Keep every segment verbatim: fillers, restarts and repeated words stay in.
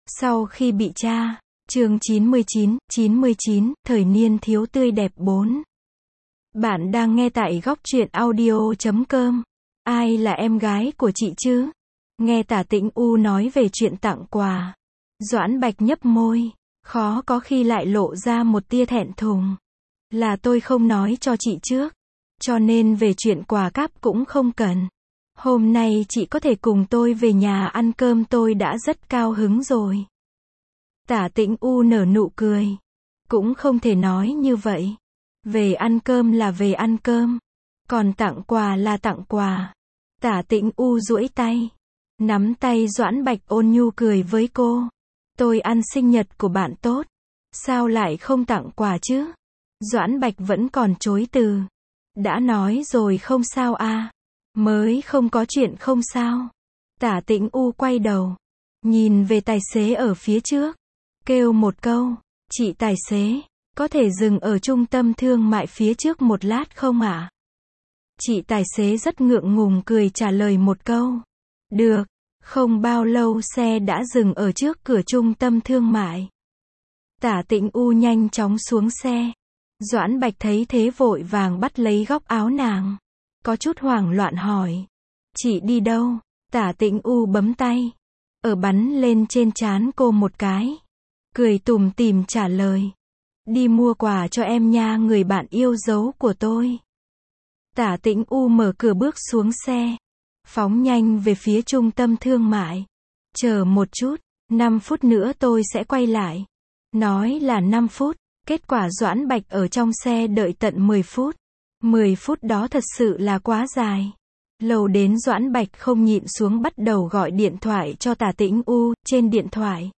Sau khi bị cha, chương chín mươi chín, chín mươi chín, thời niên thiếu tươi đẹp bốn. Bạn đang nghe tại góc truyện audio chấm com. Ai là em gái của chị chứ? Nghe Tả Tĩnh U nói về chuyện tặng quà. Doãn Bạch nhấp môi, khó có khi lại lộ ra một tia thẹn thùng. Là tôi không nói cho chị trước, cho nên về chuyện quà cáp cũng không cần. Hôm nay chị có thể cùng tôi về nhà ăn cơm tôi đã rất cao hứng rồi. Tả Tĩnh U nở nụ cười. Cũng không thể nói như vậy. Về ăn cơm là về ăn cơm. Còn tặng quà là tặng quà. Tả Tĩnh U duỗi tay. Nắm tay Doãn Bạch ôn nhu cười với cô. Tôi ăn sinh nhật của bạn tốt. Sao lại không tặng quà chứ? Doãn Bạch vẫn còn chối từ. Đã nói rồi không sao à. Mới không có chuyện không sao. Tả Tĩnh U quay đầu. Nhìn về tài xế ở phía trước. Kêu một câu. Chị tài xế, có thể dừng ở trung tâm thương mại phía trước một lát không ạ? À? Chị tài xế rất ngượng ngùng cười trả lời một câu. Được. Không bao lâu xe đã dừng ở trước cửa trung tâm thương mại. Tả Tĩnh U nhanh chóng xuống xe. Doãn Bạch thấy thế vội vàng bắt lấy góc áo nàng. Có chút hoảng loạn hỏi. Chị đi đâu? Tả Tĩnh U bấm tay. Ở bắn lên trên trán cô một cái. Cười tủm tỉm trả lời. Đi mua quà cho em nha, người bạn yêu dấu của tôi. Tả Tĩnh U mở cửa bước xuống xe. Phóng nhanh về phía trung tâm thương mại. Chờ một chút, năm phút nữa tôi sẽ quay lại. Nói là năm phút, kết quả Doãn Bạch ở trong xe đợi tận mười phút. mười phút đó thật sự là quá dài. Lâu đến Doãn Bạch không nhịn xuống bắt đầu gọi điện thoại cho Tả Tĩnh U, trên điện thoại.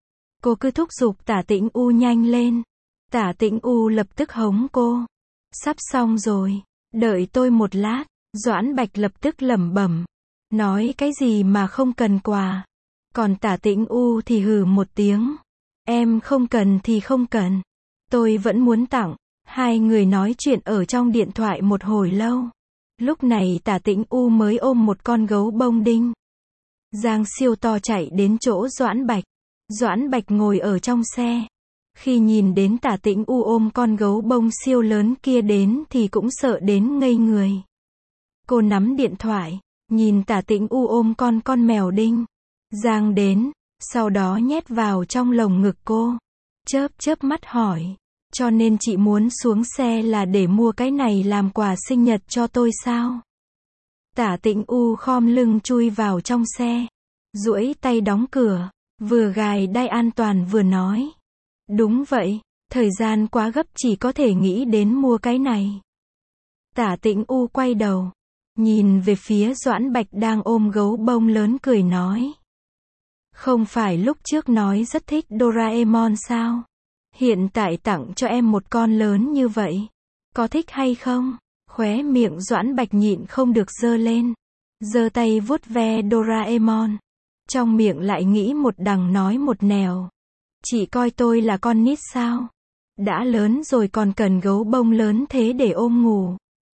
Cô cứ thúc giục Tả Tĩnh U nhanh lên. Tả Tĩnh U lập tức hống cô. Sắp xong rồi, đợi tôi một lát. Doãn Bạch lập tức lẩm bẩm. Nói cái gì mà không cần quà. Còn Tả Tĩnh U thì hừ một tiếng. Em không cần thì không cần. Tôi vẫn muốn tặng. Hai người nói chuyện ở trong điện thoại một hồi lâu. Lúc này Tả Tĩnh U mới ôm một con gấu bông đinh. Giang siêu to chạy đến chỗ Doãn Bạch. Doãn Bạch ngồi ở trong xe. Khi nhìn đến Tả Tĩnh U ôm con gấu bông siêu lớn kia đến thì cũng sợ đến ngây người. Cô nắm điện thoại, nhìn Tả Tĩnh U ôm con con mèo đinh. Giang đến, sau đó nhét vào trong lồng ngực cô. Chớp chớp mắt hỏi. Cho nên chị muốn xuống xe là để mua cái này làm quà sinh nhật cho tôi sao? Tả Tĩnh U khom lưng chui vào trong xe. Duỗi tay đóng cửa. Vừa gài đai an toàn vừa nói. Đúng vậy, thời gian quá gấp chỉ có thể nghĩ đến mua cái này. Tả Tĩnh U quay đầu. Nhìn về phía Doãn Bạch đang ôm gấu bông lớn cười nói. Không phải lúc trước nói rất thích Doraemon sao? Hiện tại tặng cho em một con lớn như vậy. Có thích hay không? Khóe miệng Doãn Bạch nhịn không được giơ lên. Giơ tay vuốt ve Doraemon. Trong miệng lại nghĩ một đằng nói một nẻo. Chị coi tôi là con nít sao? Đã lớn rồi còn cần gấu bông lớn thế để ôm ngủ.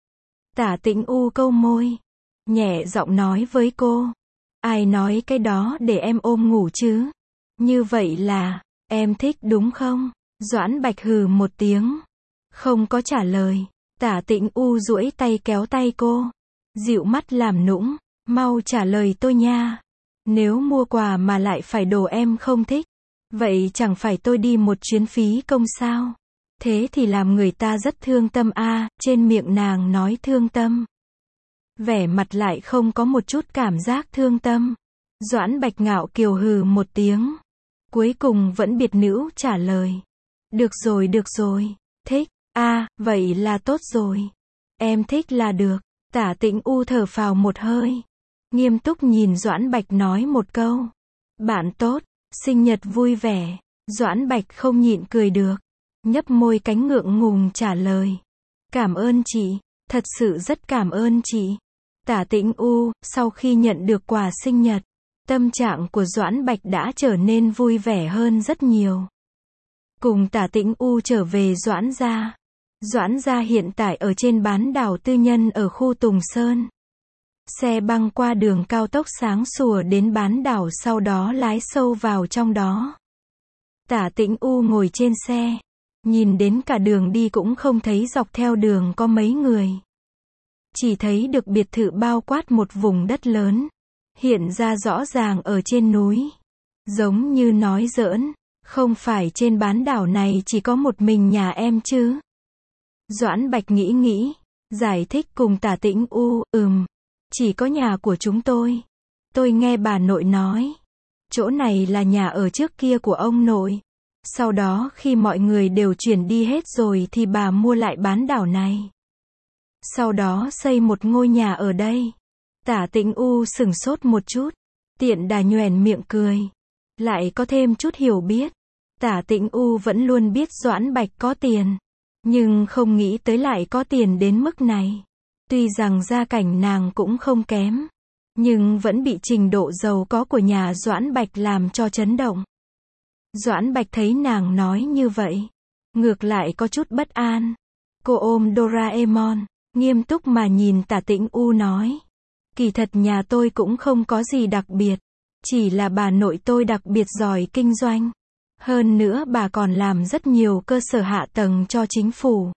Tả Tĩnh U câu môi. Nhẹ giọng nói với cô. Ai nói cái đó để em ôm ngủ chứ? Như vậy là, em thích đúng không? Doãn Bạch hừ một tiếng. Không có trả lời. Tả Tĩnh U duỗi tay kéo tay cô. Dịu mắt làm nũng. Mau trả lời tôi nha. Nếu mua quà mà lại phải đồ em không thích. Vậy chẳng phải tôi đi một chuyến phí công sao? Thế thì làm người ta rất thương tâm a. À, trên miệng nàng nói thương tâm. Vẻ mặt lại không có một chút cảm giác thương tâm. Doãn Bạch ngạo kiều hừ một tiếng. Cuối cùng vẫn biệt nữ trả lời. Được rồi được rồi. Thích. A, à, vậy là tốt rồi. Em thích là được. Tả Tĩnh U thở phào một hơi. Nghiêm túc nhìn Doãn Bạch nói một câu. Bạn tốt, sinh nhật vui vẻ. Doãn Bạch không nhịn cười được. Nhấp môi cánh ngượng ngùng trả lời. Cảm ơn chị, thật sự rất cảm ơn chị. Tả Tĩnh U, sau khi nhận được quà sinh nhật, tâm trạng của Doãn Bạch đã trở nên vui vẻ hơn rất nhiều. Cùng Tả Tĩnh U trở về Doãn gia. Doãn gia hiện tại ở trên bán đảo tư nhân ở khu Tùng Sơn. Xe băng qua đường cao tốc sáng sủa đến bán đảo sau đó lái sâu vào trong đó. Tả Tĩnh U ngồi trên xe, nhìn đến cả đường đi cũng không thấy dọc theo đường có mấy người. Chỉ thấy được biệt thự bao quát một vùng đất lớn, hiện ra rõ ràng ở trên núi. Giống như nói giỡn, không phải trên bán đảo này chỉ có một mình nhà em chứ? Doãn Bạch nghĩ nghĩ, giải thích cùng Tả Tĩnh U, ừm, chỉ có nhà của chúng tôi. Tôi nghe bà nội nói, chỗ này là nhà ở trước kia của ông nội. Sau đó khi mọi người đều chuyển đi hết rồi thì bà mua lại bán đảo này. Sau đó xây một ngôi nhà ở đây. Tả Tĩnh U sửng sốt một chút, tiện đà nhoẻn miệng cười. Lại có thêm chút hiểu biết. Tả Tĩnh U vẫn luôn biết Doãn Bạch có tiền, nhưng không nghĩ tới lại có tiền đến mức này. Tuy rằng gia cảnh nàng cũng không kém, nhưng vẫn bị trình độ giàu có của nhà Doãn Bạch làm cho chấn động. Doãn Bạch thấy nàng nói như vậy, ngược lại có chút bất an. Cô ôm Doraemon, nghiêm túc mà nhìn Tả Tĩnh U nói. Kỳ thật nhà tôi cũng không có gì đặc biệt, chỉ là bà nội tôi đặc biệt giỏi kinh doanh. Hơn nữa bà còn làm rất nhiều cơ sở hạ tầng cho chính phủ.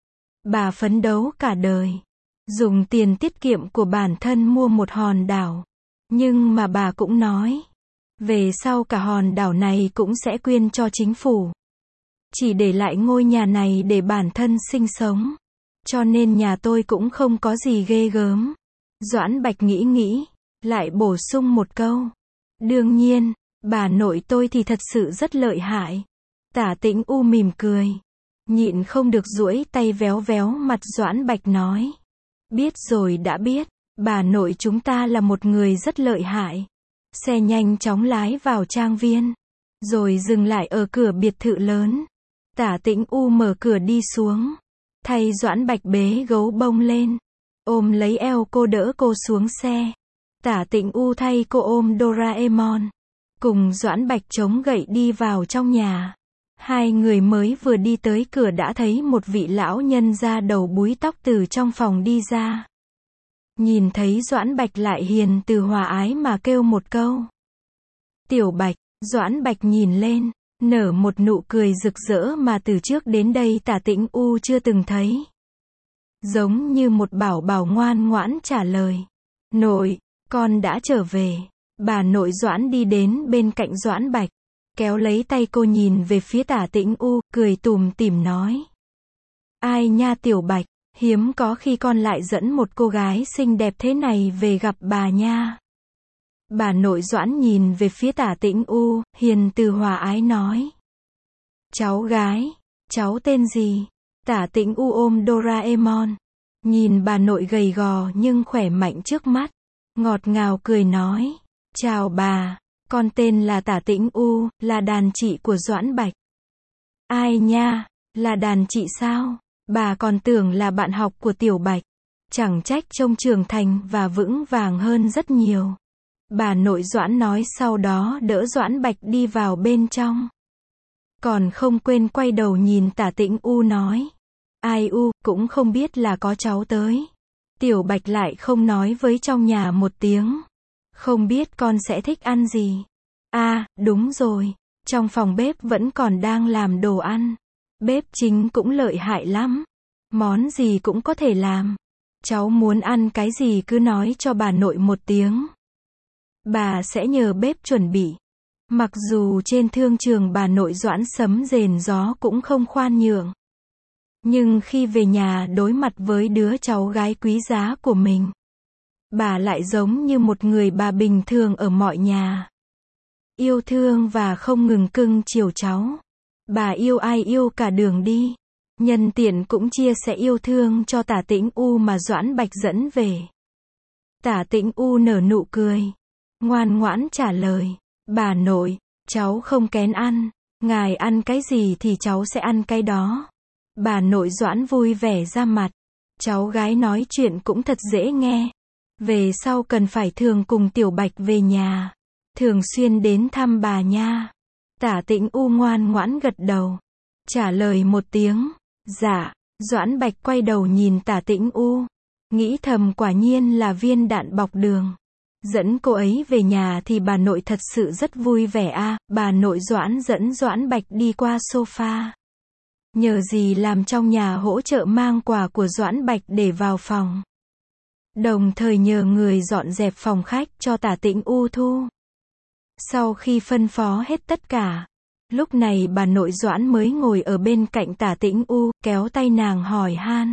Bà phấn đấu cả đời, dùng tiền tiết kiệm của bản thân mua một hòn đảo. Nhưng mà bà cũng nói, về sau cả hòn đảo này cũng sẽ quyên cho chính phủ. Chỉ để lại ngôi nhà này để bản thân sinh sống. Cho nên nhà tôi cũng không có gì ghê gớm. Doãn Bạch nghĩ nghĩ, lại bổ sung một câu. Đương nhiên, bà nội tôi thì thật sự rất lợi hại. Tả Tĩnh U mỉm cười, nhịn không được duỗi tay véo véo mặt Doãn Bạch nói. Biết rồi đã biết, bà nội chúng ta là một người rất lợi hại. Xe nhanh chóng lái vào trang viên, rồi dừng lại ở cửa biệt thự lớn. Tả Tĩnh U mở cửa đi xuống, thay Doãn Bạch bế gấu bông lên, ôm lấy eo cô đỡ cô xuống xe. Tả Tĩnh U thay cô ôm Doraemon, cùng Doãn Bạch chống gậy đi vào trong nhà. Hai người mới vừa đi tới cửa đã thấy một vị lão nhân da đầu búi tóc từ trong phòng đi ra. Nhìn thấy Doãn Bạch lại hiền từ hòa ái mà kêu một câu. Tiểu Bạch. Doãn Bạch nhìn lên, nở một nụ cười rực rỡ mà từ trước đến đây Tả Tĩnh U chưa từng thấy. Giống như một bảo bảo ngoan ngoãn trả lời. Nội, con đã trở về. Bà nội Doãn đi đến bên cạnh Doãn Bạch, kéo lấy tay cô nhìn về phía Tả Tĩnh U, cười tủm tỉm nói. Ai nha Tiểu Bạch, hiếm có khi con lại dẫn một cô gái xinh đẹp thế này về gặp bà nha. Bà nội Doãn nhìn về phía Tả Tĩnh U, hiền từ hòa ái nói. Cháu gái, cháu tên gì? Tả Tĩnh U ôm Doraemon, nhìn bà nội gầy gò nhưng khỏe mạnh trước mắt, ngọt ngào cười nói. Chào bà, con tên là Tả Tĩnh U, là đàn chị của Doãn Bạch. Ai nha, là đàn chị sao? Bà còn tưởng là bạn học của Tiểu Bạch. Chẳng trách trông trưởng thành và vững vàng hơn rất nhiều. Bà nội Doãn nói sau đó đỡ Doãn Bạch đi vào bên trong. Còn không quên quay đầu nhìn Tả Tĩnh U nói. Ai u, cũng không biết là có cháu tới. Tiểu Bạch lại không nói với trong nhà một tiếng. Không biết con sẽ thích ăn gì. À, đúng rồi, trong phòng bếp vẫn còn đang làm đồ ăn. Bếp chính cũng lợi hại lắm. Món gì cũng có thể làm. Cháu muốn ăn cái gì cứ nói cho bà nội một tiếng. Bà sẽ nhờ bếp chuẩn bị. Mặc dù trên thương trường bà nội Doãn sấm rền gió cũng không khoan nhượng. Nhưng khi về nhà đối mặt với đứa cháu gái quý giá của mình, bà lại giống như một người bà bình thường ở mọi nhà. Yêu thương và không ngừng cưng chiều cháu. Bà yêu ai yêu cả đường đi. Nhân tiện cũng chia sẻ yêu thương cho Tả Tĩnh U mà Doãn Bạch dẫn về. Tả Tĩnh U nở nụ cười, ngoan ngoãn trả lời. Bà nội, cháu không kén ăn. Ngài ăn cái gì thì cháu sẽ ăn cái đó. Bà nội Doãn vui vẻ ra mặt. Cháu gái nói chuyện cũng thật dễ nghe. Về sau cần phải thường cùng Tiểu Bạch về nhà. Thường xuyên đến thăm bà nha. Tả Tĩnh U ngoan ngoãn gật đầu, trả lời một tiếng. Dạ. Doãn Bạch quay đầu nhìn Tả Tĩnh U, Nghĩ thầm quả nhiên là viên đạn bọc đường. Dẫn cô ấy về nhà thì bà nội thật sự rất vui vẻ a. À, bà nội Doãn dẫn Doãn Bạch đi qua sofa. Nhờ gì làm trong nhà hỗ trợ mang quà của Doãn Bạch để vào phòng. Đồng thời nhờ người dọn dẹp phòng khách cho Tả Tĩnh U thu. Sau khi phân phó hết tất cả, lúc này bà nội Doãn mới ngồi ở bên cạnh Tả Tĩnh U, kéo tay nàng hỏi han.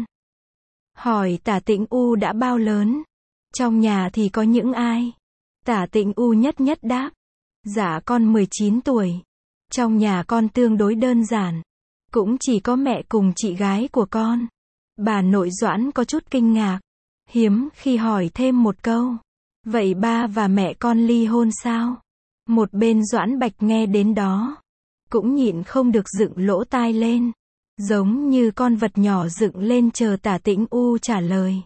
Hỏi Tả Tĩnh U đã bao lớn? Trong nhà thì có những ai? Tả Tĩnh U nhất nhất đáp. Dạ con mười chín tuổi. Trong nhà con tương đối đơn giản. Cũng chỉ có mẹ cùng chị gái của con. Bà nội Doãn có chút kinh ngạc. Hiếm khi hỏi thêm một câu. Vậy ba và mẹ con ly hôn sao? Một bên Doãn Bạch nghe đến đó. Cũng nhịn không được dựng lỗ tai lên. Giống như con vật nhỏ dựng lên chờ Tả Tĩnh U trả lời.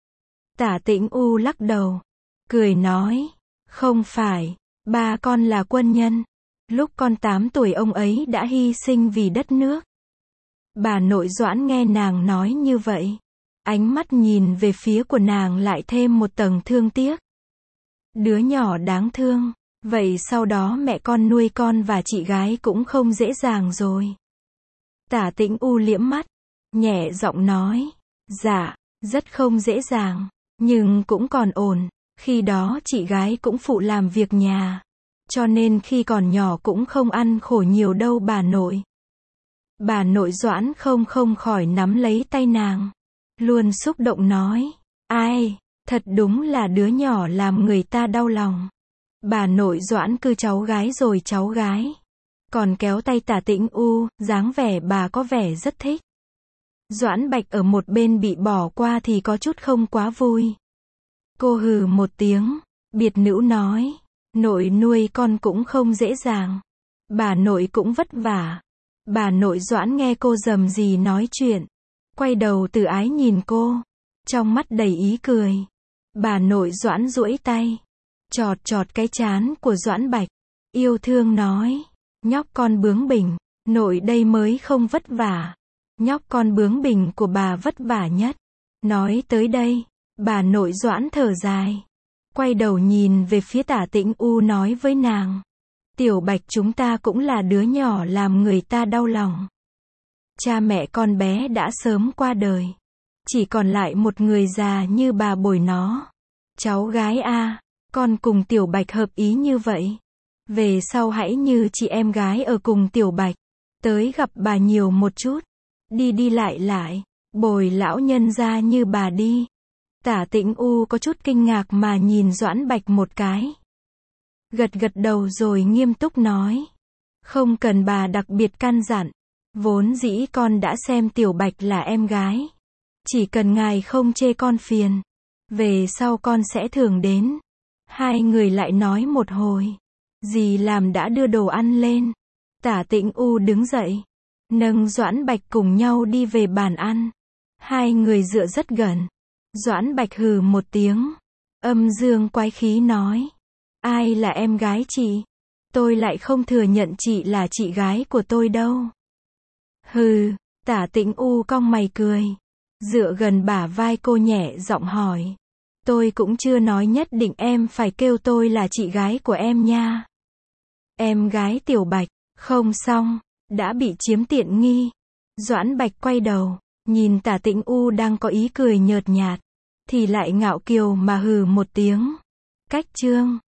Tả Tĩnh U lắc đầu. Cười nói. Không phải. Ba con là quân nhân. Lúc con tám tuổi ông ấy đã hy sinh vì đất nước. Bà nội Doãn nghe nàng nói như vậy. Ánh mắt nhìn về phía của nàng lại thêm một tầng thương tiếc. Đứa nhỏ đáng thương. Vậy sau đó mẹ con nuôi con và chị gái cũng không dễ dàng rồi. Tả Tĩnh U liễm mắt. Nhẹ giọng nói. Dạ, rất không dễ dàng. Nhưng cũng còn ổn. Khi đó chị gái cũng phụ làm việc nhà. Cho nên khi còn nhỏ cũng không ăn khổ nhiều đâu bà nội. Bà nội Doãn không không khỏi nắm lấy tay nàng. Luôn xúc động nói. Ai, thật đúng là đứa nhỏ làm người ta đau lòng. Bà nội Doãn cứ cháu gái rồi cháu gái. Còn kéo tay Tả Tĩnh U, dáng vẻ bà có vẻ rất thích. Doãn Bạch ở một bên bị bỏ qua thì có chút không quá vui. Cô hừ một tiếng, biệt nữ nói. Nội nuôi con cũng không dễ dàng. Bà nội cũng vất vả. Bà nội Doãn nghe cô rầm rì nói chuyện. Quay đầu từ ái nhìn cô. Trong mắt đầy ý cười. Bà nội Doãn duỗi tay. Chọt chọt cái trán của Doãn Bạch. Yêu thương nói. Nhóc con bướng bỉnh. Nội đây mới không vất vả. Nhóc con bướng bỉnh của bà vất vả nhất. Nói tới đây. Bà nội Doãn thở dài. Quay đầu nhìn về phía Tả Tĩnh U nói với nàng. Tiểu Bạch chúng ta cũng là đứa nhỏ làm người ta đau lòng. Cha mẹ con bé đã sớm qua đời. Chỉ còn lại một người già như bà bồi nó. Cháu gái a, con cùng Tiểu Bạch hợp ý như vậy. Về sau hãy như chị em gái ở cùng Tiểu Bạch. Tới gặp bà nhiều một chút. Đi đi lại lại. Bồi lão nhân ra như bà đi. Tả Tĩnh U có chút kinh ngạc mà nhìn Doãn Bạch một cái. Gật gật đầu rồi nghiêm túc nói. Không cần bà đặc biệt căn dặn. Vốn dĩ con đã xem Tiểu Bạch là em gái. Chỉ cần ngài không chê con phiền. Về sau con sẽ thường đến. Hai người lại nói một hồi. Dì làm đã đưa đồ ăn lên. Tả Tĩnh U đứng dậy. Nâng Doãn Bạch cùng nhau đi về bàn ăn. Hai người dựa rất gần. Doãn Bạch hừ một tiếng. Âm dương quái khí nói. Ai là em gái chị? Tôi lại không thừa nhận chị là chị gái của tôi đâu. Hừ, Tả Tĩnh U cong mày cười. Dựa gần bả vai cô nhẹ giọng hỏi. Tôi cũng chưa nói nhất định em phải kêu tôi là chị gái của em nha. Em gái Tiểu Bạch, không xong, đã bị chiếm tiện nghi. Doãn Bạch quay đầu, nhìn Tả Tĩnh U đang có ý cười nhợt nhạt. Thì lại ngạo kiều mà hừ một tiếng. Cách chương.